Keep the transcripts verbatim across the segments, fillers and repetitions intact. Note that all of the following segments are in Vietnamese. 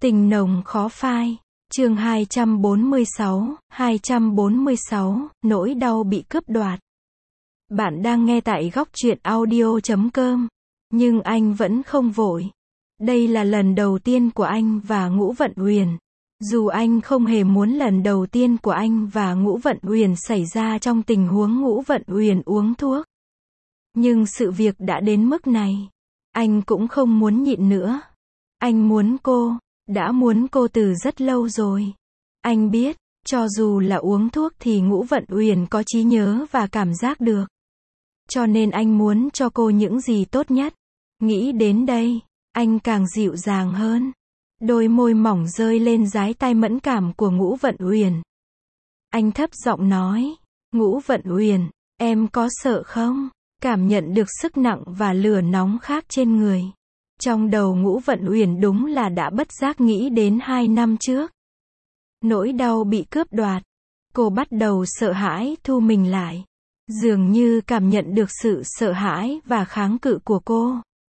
Tình nồng khó phai. Chương hai trăm bốn mươi sáu, hai trăm bốn mươi sáu, nỗi đau bị cướp đoạt. Bạn đang nghe tại góc truyện audio chấm com, nhưng anh vẫn không vội. Đây là lần đầu tiên của anh và Ngũ Vận Uyển. Dù anh không hề muốn lần đầu tiên của anh và Ngũ Vận Uyển xảy ra trong tình huống Ngũ Vận Uyển uống thuốc. Nhưng sự việc đã đến mức này. Anh cũng không muốn nhịn nữa. Anh muốn cô, đã muốn cô từ rất lâu rồi. Anh biết, cho dù là uống thuốc thì Ngũ Vận Uyển có trí nhớ và cảm giác được. Cho nên anh muốn cho cô những gì tốt nhất. Nghĩ đến đây, anh càng dịu dàng hơn. Đôi môi mỏng rơi lên dái tai mẫn cảm của Ngũ Vận Uyển. Anh thấp giọng nói, Ngũ Vận Uyển, em có sợ không? Cảm nhận được sức nặng và lửa nóng khác trên người. Trong đầu Ngũ Vận Uyển đúng là đã bất giác nghĩ đến hai năm trước. Nỗi đau bị cướp đoạt. Cô bắt đầu sợ hãi thu mình lại. Dường như cảm nhận được sự sợ hãi và kháng cự của cô.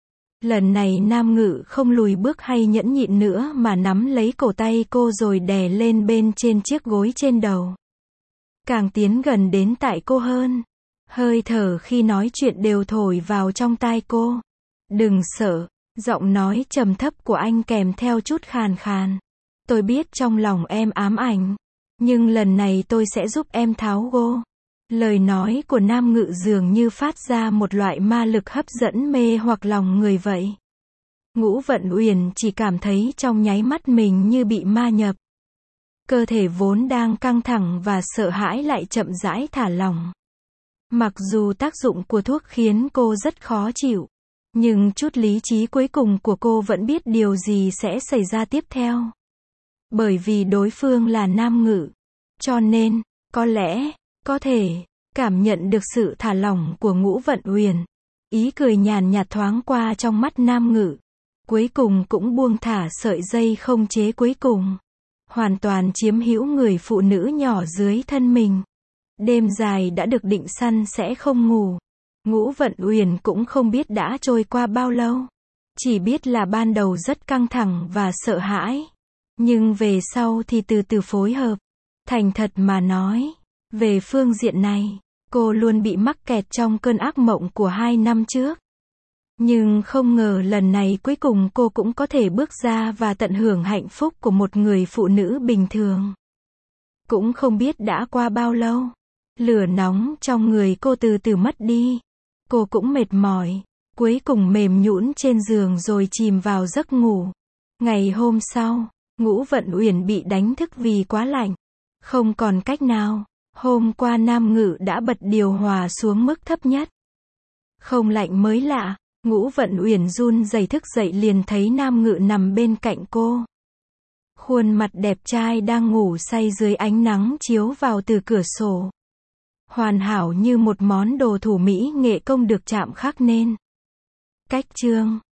Lần này Nam Ngự không lùi bước hay nhẫn nhịn nữa mà nắm lấy cổ tay cô rồi đè lên bên trên chiếc gối trên đầu. Càng tiến gần đến tại cô hơn. Hơi thở khi nói chuyện đều thổi vào trong tai cô. Đừng sợ. Giọng nói trầm thấp của anh kèm theo chút khàn khàn. Tôi biết trong lòng em ám ảnh. Nhưng lần này tôi sẽ giúp em tháo gô. Lời nói của Nam Ngự dường như phát ra một loại ma lực hấp dẫn mê hoặc lòng người vậy. Ngũ Vận Uyển chỉ cảm thấy trong nháy mắt mình như bị ma nhập. Cơ thể vốn đang căng thẳng và sợ hãi lại chậm rãi thả lỏng. Mặc dù tác dụng của thuốc khiến cô rất khó chịu. Nhưng chút lý trí cuối cùng của cô vẫn biết điều gì sẽ xảy ra tiếp theo. Bởi vì đối phương là Nam Ngự. Cho nên, có lẽ, có thể, cảm nhận được sự thả lỏng của Ngũ Vận Uyển. Ý cười nhàn nhạt thoáng qua trong mắt Nam Ngự. Cuối cùng cũng buông thả sợi dây không chế cuối cùng. Hoàn toàn chiếm hữu người phụ nữ nhỏ dưới thân mình. Đêm dài đã được định săn sẽ không ngủ. Ngũ Vận Uyển cũng không biết đã trôi qua bao lâu. Chỉ biết là ban đầu rất căng thẳng và sợ hãi. Nhưng về sau thì từ từ phối hợp. Thành thật mà nói, về phương diện này, cô luôn bị mắc kẹt trong cơn ác mộng của hai năm trước. Nhưng không ngờ lần này cuối cùng cô cũng có thể bước ra và tận hưởng hạnh phúc của một người phụ nữ bình thường. Cũng không biết đã qua bao lâu. Lửa nóng trong người cô từ từ mất đi. Cô cũng mệt mỏi, cuối cùng mềm nhũn trên giường rồi chìm vào giấc ngủ. Ngày hôm sau, Ngũ Vận Uyển bị đánh thức vì quá lạnh. Không còn cách nào, hôm qua Nam Ngự đã bật điều hòa xuống mức thấp nhất. Không lạnh mới lạ, Ngũ Vận Uyển run rẩy thức dậy liền thấy Nam Ngự nằm bên cạnh cô. Khuôn mặt đẹp trai đang ngủ say dưới ánh nắng chiếu vào từ cửa sổ. Hoàn hảo như một món đồ thủ mỹ nghệ công được chạm khắc nên. Cách chương